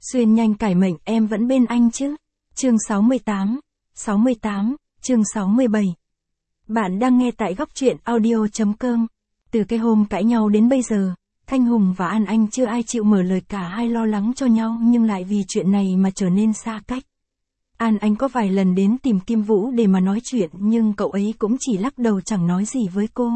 Xuyên nhanh cải mệnh em vẫn bên anh chứ. Chương 68, chương 67. Bạn đang nghe tại góc truyện audio.com. Từ cái hôm cãi nhau đến bây giờ, Thanh Hùng và An Anh chưa ai chịu mở lời, cả hai lo lắng cho nhau nhưng lại vì chuyện này mà trở nên xa cách. An Anh có vài lần đến tìm Kim Vũ để mà nói chuyện nhưng cậu ấy cũng chỉ lắc đầu chẳng nói gì với cô.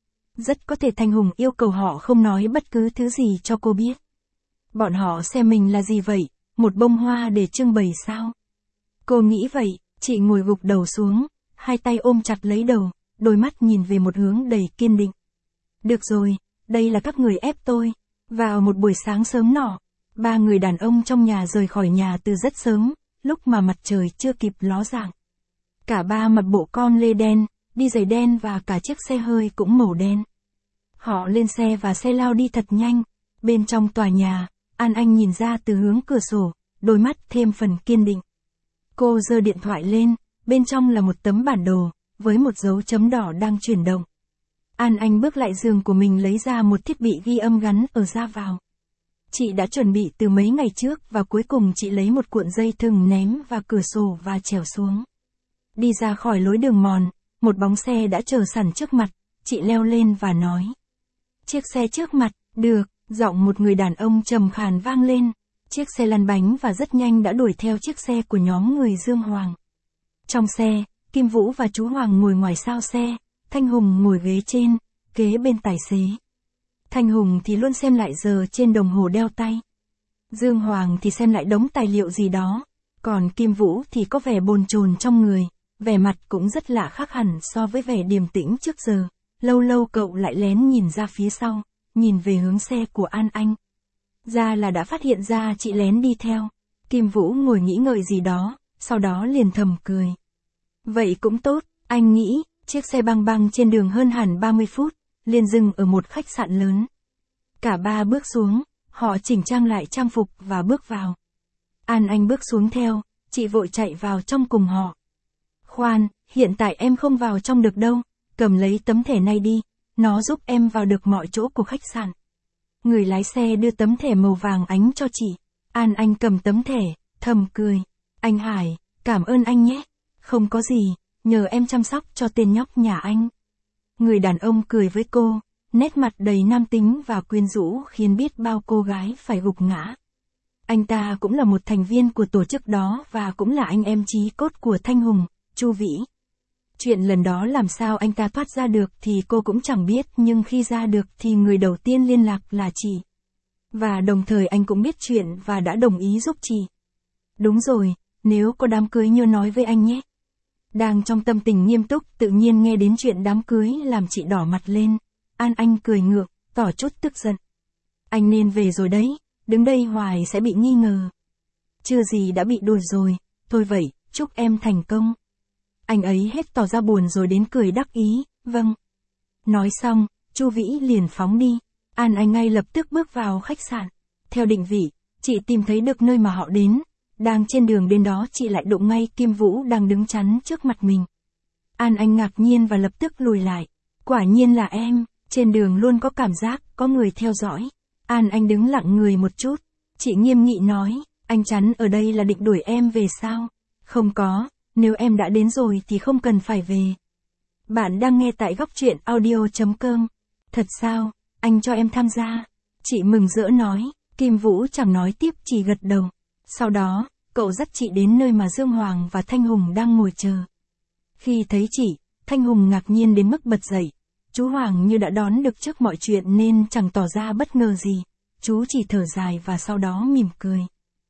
Rất có thể Thanh Hùng yêu cầu họ không nói bất cứ thứ gì cho cô biết. Bọn họ xem mình là gì vậy, một bông hoa để trưng bày sao? Cô nghĩ vậy, chị ngồi gục đầu xuống, hai tay ôm chặt lấy đầu, đôi mắt nhìn về một hướng đầy kiên định. Được rồi, đây là các người ép tôi. Vào một buổi sáng sớm nọ, ba người đàn ông trong nhà rời khỏi nhà từ rất sớm, lúc mà mặt trời chưa kịp ló dạng. Cả ba mặc bộ con lê đen, đi giày đen và cả chiếc xe hơi cũng màu đen. Họ lên xe và xe lao đi thật nhanh. Bên trong tòa nhà, An Anh nhìn ra từ hướng cửa sổ, đôi mắt thêm phần kiên định. Cô giơ điện thoại lên, bên trong là một tấm bản đồ, với một dấu chấm đỏ đang chuyển động. An Anh bước lại giường của mình, lấy ra một thiết bị ghi âm gắn ở ra vào. Chị đã chuẩn bị từ mấy ngày trước và cuối cùng chị lấy một cuộn dây thừng ném vào cửa sổ và trèo xuống. Đi ra khỏi lối đường mòn, một bóng xe đã chờ sẵn trước mặt, chị leo lên và nói. Chiếc xe trước mặt, được, giọng một người đàn ông trầm khàn vang lên. Chiếc xe lăn bánh và rất nhanh đã đuổi theo chiếc xe của nhóm người Dương Hoàng. Trong xe, Kim Vũ và chú Hoàng ngồi ngoài sau xe, Thanh Hùng ngồi ghế trên, kế bên tài xế. Thanh Hùng thì luôn xem lại giờ trên đồng hồ đeo tay. Dương Hoàng thì xem lại đống tài liệu gì đó, còn Kim Vũ thì có vẻ bồn chồn trong người, vẻ mặt cũng rất lạ, khác hẳn so với vẻ điềm tĩnh trước giờ. Lâu lâu cậu lại lén nhìn ra phía sau, nhìn về hướng xe của An Anh. Ra là đã phát hiện ra chị lén đi theo. Kim Vũ ngồi nghĩ ngợi gì đó, sau đó liền thầm cười. Vậy cũng tốt, anh nghĩ. Chiếc xe băng băng trên đường hơn hẳn 30 phút, liền dừng ở một khách sạn lớn. Cả ba bước xuống, họ chỉnh trang lại trang phục và bước vào. An Anh bước xuống theo, chị vội chạy vào trong cùng họ. Khoan, hiện tại em không vào trong được đâu, cầm lấy tấm thẻ này đi, nó giúp em vào được mọi chỗ của khách sạn. Người lái xe đưa tấm thẻ màu vàng ánh cho chị. An Anh cầm tấm thẻ, thầm cười. Anh Hải, cảm ơn anh nhé. Không có gì, nhờ em chăm sóc cho tên nhóc nhà anh. Người đàn ông cười với cô, nét mặt đầy nam tính và quyến rũ khiến biết bao cô gái phải gục ngã. Anh ta cũng là một thành viên của tổ chức đó và cũng là anh em chí cốt của Thanh Hùng, Chu Vĩ. Chuyện lần đó làm sao anh ta thoát ra được thì cô cũng chẳng biết, nhưng khi ra được thì người đầu tiên liên lạc là chị. Và đồng thời anh cũng biết chuyện và đã đồng ý giúp chị. Đúng rồi, nếu có đám cưới nhớ nói với anh nhé. Đang trong tâm tình nghiêm túc, tự nhiên nghe đến chuyện đám cưới làm chị đỏ mặt lên. An Anh cười ngược, tỏ chút tức giận. Anh nên về rồi đấy, đứng đây hoài sẽ bị nghi ngờ. Chưa gì đã bị đuổi rồi, thôi vậy, chúc em thành công. Anh ấy hết tỏ ra buồn rồi đến cười đắc ý, vâng. Nói xong, Chu Vĩ liền phóng đi. An Anh ngay lập tức bước vào khách sạn. Theo định vị, chị tìm thấy được nơi mà họ đến. Đang trên đường đến đó chị lại đụng ngay Kim Vũ đang đứng chắn trước mặt mình. An Anh ngạc nhiên và lập tức lùi lại. Quả nhiên là em, trên đường luôn có cảm giác có người theo dõi. An Anh đứng lặng người một chút. Chị nghiêm nghị nói, anh chắn ở đây là định đuổi em về sao? Không có, nếu em đã đến rồi thì không cần phải về. Bạn đang nghe tại góc truyện audio.com. Thật sao, anh cho em tham gia. Chị mừng rỡ nói, Kim Vũ chẳng nói tiếp chỉ gật đầu. Sau đó, cậu dắt chị đến nơi mà Dương Hoàng và Thanh Hùng đang ngồi chờ. Khi thấy chị, Thanh Hùng ngạc nhiên đến mức bật dậy. Chú Hoàng như đã đoán được trước mọi chuyện nên chẳng tỏ ra bất ngờ gì. Chú chỉ thở dài và sau đó mỉm cười.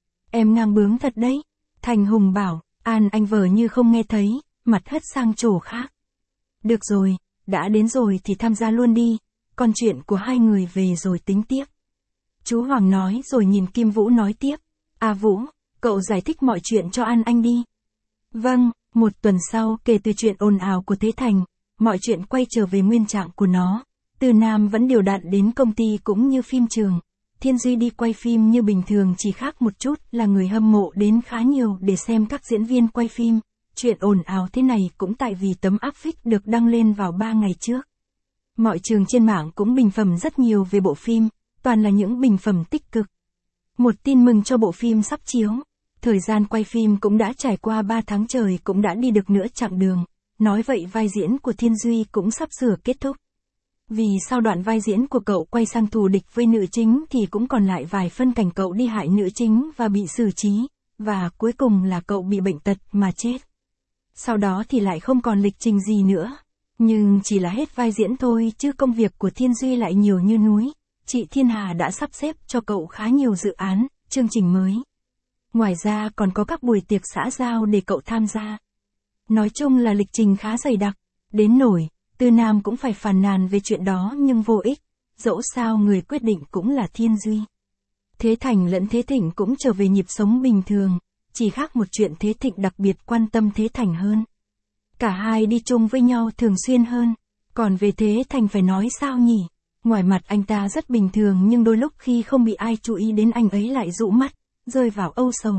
Em ngang bướng thật đấy. Thanh Hùng bảo. An Anh vờ như không nghe thấy, mặt hất sang chỗ khác. Được rồi, đã đến rồi thì tham gia luôn đi, còn chuyện của hai người về rồi tính tiếp. Chú Hoàng nói rồi nhìn Kim Vũ nói tiếp. À Vũ, cậu giải thích mọi chuyện cho An Anh đi. Vâng, một tuần sau kể từ chuyện ồn ào của Thế Thành, mọi chuyện quay trở về nguyên trạng của nó. Từ Nam vẫn đều đặn đến công ty cũng như phim trường. Thiên Duy đi quay phim như bình thường, chỉ khác một chút là người hâm mộ đến khá nhiều để xem các diễn viên quay phim. Chuyện ồn ào thế này cũng tại vì tấm áp phích được đăng lên vào 3 ngày trước. Mọi trường trên mạng cũng bình phẩm rất nhiều về bộ phim, toàn là những bình phẩm tích cực. Một tin mừng cho bộ phim sắp chiếu. Thời gian quay phim cũng đã trải qua 3 tháng trời, cũng đã đi được nửa chặng đường. Nói vậy vai diễn của Thiên Duy cũng sắp sửa kết thúc. Vì sau đoạn vai diễn của cậu quay sang thù địch với nữ chính thì cũng còn lại vài phân cảnh cậu đi hại nữ chính và bị xử trí, và cuối cùng là cậu bị bệnh tật mà chết. Sau đó thì lại không còn lịch trình gì nữa. Nhưng chỉ là hết vai diễn thôi chứ công việc của Thiên Duy lại nhiều như núi. Chị Thiên Hà đã sắp xếp cho cậu khá nhiều dự án, chương trình mới. Ngoài ra còn có các buổi tiệc xã giao để cậu tham gia. Nói chung là lịch trình khá dày đặc, đến nỗi Tư Nam cũng phải phàn nàn về chuyện đó nhưng vô ích, dẫu sao người quyết định cũng là Thiên Duy. Thế Thành lẫn Thế Thịnh cũng trở về nhịp sống bình thường, chỉ khác một chuyện Thế Thịnh đặc biệt quan tâm Thế Thành hơn. Cả hai đi chung với nhau thường xuyên hơn, còn về Thế Thành phải nói sao nhỉ? Ngoài mặt anh ta rất bình thường nhưng đôi lúc khi không bị ai chú ý đến anh ấy lại dụ mắt, rơi vào âu sầu.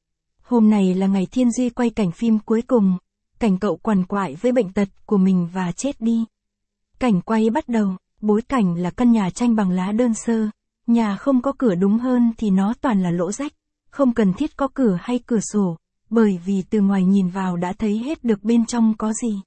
Hôm này là ngày Thiên Duy quay cảnh phim cuối cùng, cảnh cậu quằn quại với bệnh tật của mình và chết đi. Cảnh quay bắt đầu, bối cảnh là căn nhà tranh bằng lá đơn sơ, nhà không có cửa, đúng hơn thì nó toàn là lỗ rách, không cần thiết có cửa hay cửa sổ, bởi vì từ ngoài nhìn vào đã thấy hết được bên trong có gì.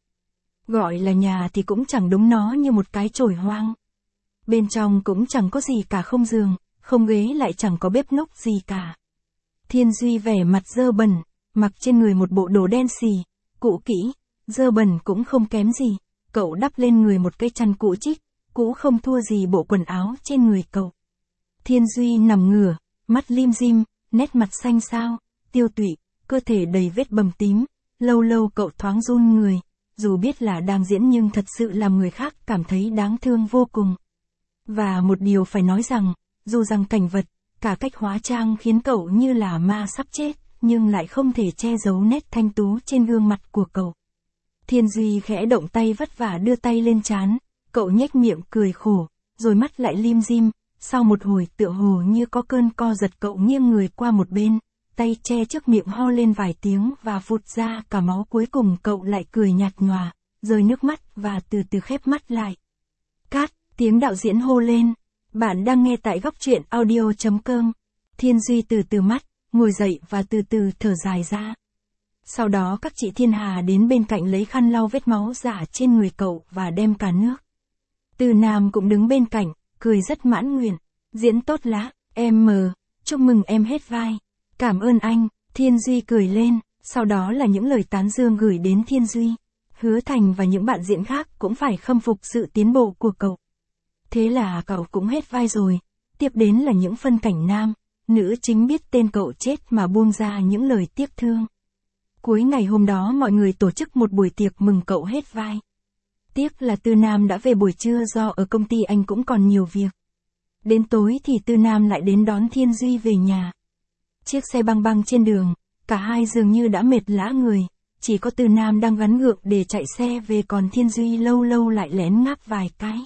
Gọi là nhà thì cũng chẳng đúng, nó như một cái chổi hoang. Bên trong cũng chẳng có gì cả, không giường, không ghế, lại chẳng có bếp núc gì cả. Thiên Duy vẻ mặt dơ bẩn, mặc trên người một bộ đồ đen xì, cũ kỹ, dơ bẩn cũng không kém gì. Cậu đắp lên người một cây chăn cũ trích, cũ không thua gì bộ quần áo trên người cậu. Thiên Duy nằm ngửa, mắt lim dim, nét mặt xanh xao, tiêu tụy, cơ thể đầy vết bầm tím. Lâu lâu cậu thoáng run người, dù biết là đang diễn nhưng thật sự làm người khác cảm thấy đáng thương vô cùng. Và một điều phải nói rằng, dù rằng cảnh vật, cả cách hóa trang khiến cậu như là ma sắp chết, nhưng lại không thể che giấu nét thanh tú trên gương mặt của cậu. Thiên Duy khẽ động tay vất vả đưa tay lên trán, cậu nhếch miệng cười khổ, rồi mắt lại lim dim, sau một hồi tựa hồ như có cơn co giật cậu nghiêng người qua một bên, tay che trước miệng ho lên vài tiếng và phụt ra cả máu, cuối cùng cậu lại cười nhạt nhòa, rơi nước mắt và từ từ khép mắt lại. Cát, tiếng đạo diễn hô lên. Bạn đang nghe tại góc truyện audio.com. Thiên Duy từ từ mắt, ngồi dậy và từ từ thở dài ra. Sau đó các chị Thiên Hà đến bên cạnh lấy khăn lau vết máu rả trên người cậu và đem cả nước. Từ Nam cũng đứng bên cạnh, cười rất mãn nguyện. Diễn tốt lá, em chúc mừng em hết vai. Cảm ơn anh, Thiên Duy cười lên, sau đó là những lời tán dương gửi đến Thiên Duy. Hứa Thành và những bạn diễn khác cũng phải khâm phục sự tiến bộ của cậu. Thế là cậu cũng hết vai rồi. Tiếp đến là những phân cảnh nam, nữ chính biết tên cậu chết mà buông ra những lời tiếc thương. Cuối ngày hôm đó mọi người tổ chức một buổi tiệc mừng cậu hết vai. Tiếc là Tư Nam đã về buổi trưa do ở công ty anh cũng còn nhiều việc. Đến tối thì Tư Nam lại đến đón Thiên Duy về nhà. Chiếc xe băng băng trên đường, cả hai dường như đã mệt lả người. Chỉ có Tư Nam đang gắng gượng để chạy xe về, còn Thiên Duy lâu lâu lại lén ngáp vài cái.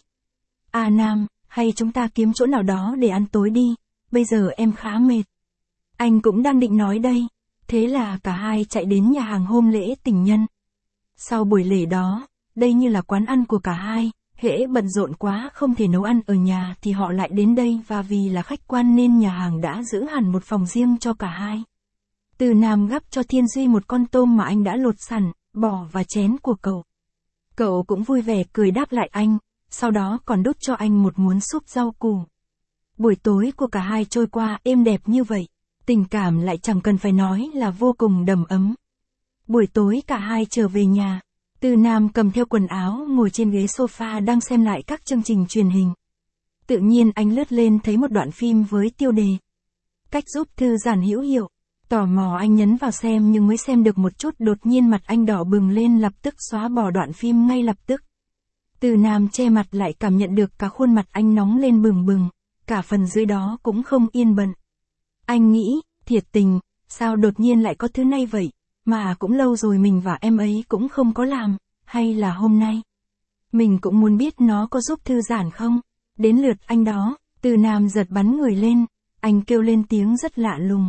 À Nam, hay chúng ta kiếm chỗ nào đó để ăn tối đi, bây giờ em khá mệt. Anh cũng đang định nói đây. Thế là cả hai chạy đến nhà hàng hôm lễ tình nhân. Sau buổi lễ đó, đây như là quán ăn của cả hai, hễ bận rộn quá không thể nấu ăn ở nhà thì họ lại đến đây, và vì là khách quan nên nhà hàng đã giữ hẳn một phòng riêng cho cả hai. Từ Nam gắp cho Thiên Duy một con tôm mà anh đã lột sẵn, bỏ vào chén của cậu. Cậu cũng vui vẻ cười đáp lại anh, sau đó còn đút cho anh một muỗng súp rau củ. Buổi tối của cả hai trôi qua êm đẹp như vậy, tình cảm lại chẳng cần phải nói là vô cùng đầm ấm. Buổi tối cả hai trở về nhà, Từ Nam cầm theo quần áo ngồi trên ghế sofa đang xem lại các chương trình truyền hình. Tự nhiên anh lướt lên thấy một đoạn phim với tiêu đề Cách giúp thư giãn hữu hiệu. Tò mò anh nhấn vào xem nhưng mới xem được một chút đột nhiên mặt anh đỏ bừng lên, lập tức xóa bỏ đoạn phim ngay lập tức. Từ Nam che mặt lại cảm nhận được cả khuôn mặt anh nóng lên bừng bừng, cả phần dưới đó cũng không yên bận. Anh nghĩ, thiệt tình, sao đột nhiên lại có thứ này vậy, mà cũng lâu rồi mình và em ấy cũng không có làm, hay là hôm nay. Mình cũng muốn biết nó có giúp thư giãn không. Đến lượt anh đó, Từ Nam giật bắn người lên, anh kêu lên tiếng rất lạ lùng.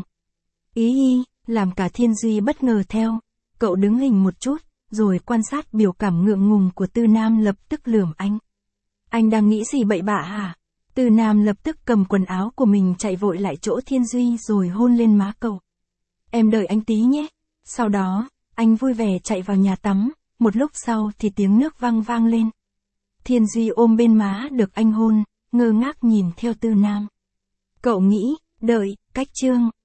Ý, làm cả Thiên Duy bất ngờ theo. Cậu đứng hình một chút, rồi quan sát biểu cảm ngượng ngùng của Tư Nam, lập tức lườm anh. Anh đang nghĩ gì bậy bạ hả? Từ Nam lập tức cầm quần áo của mình chạy vội lại chỗ Thiên Duy rồi hôn lên má cậu. Em đợi anh tí nhé. Sau đó, anh vui vẻ chạy vào nhà tắm, một lúc sau thì tiếng nước vang lên. Thiên Duy ôm bên má được anh hôn, ngơ ngác nhìn theo Từ Nam. Cậu nghĩ, đợi, cách Trương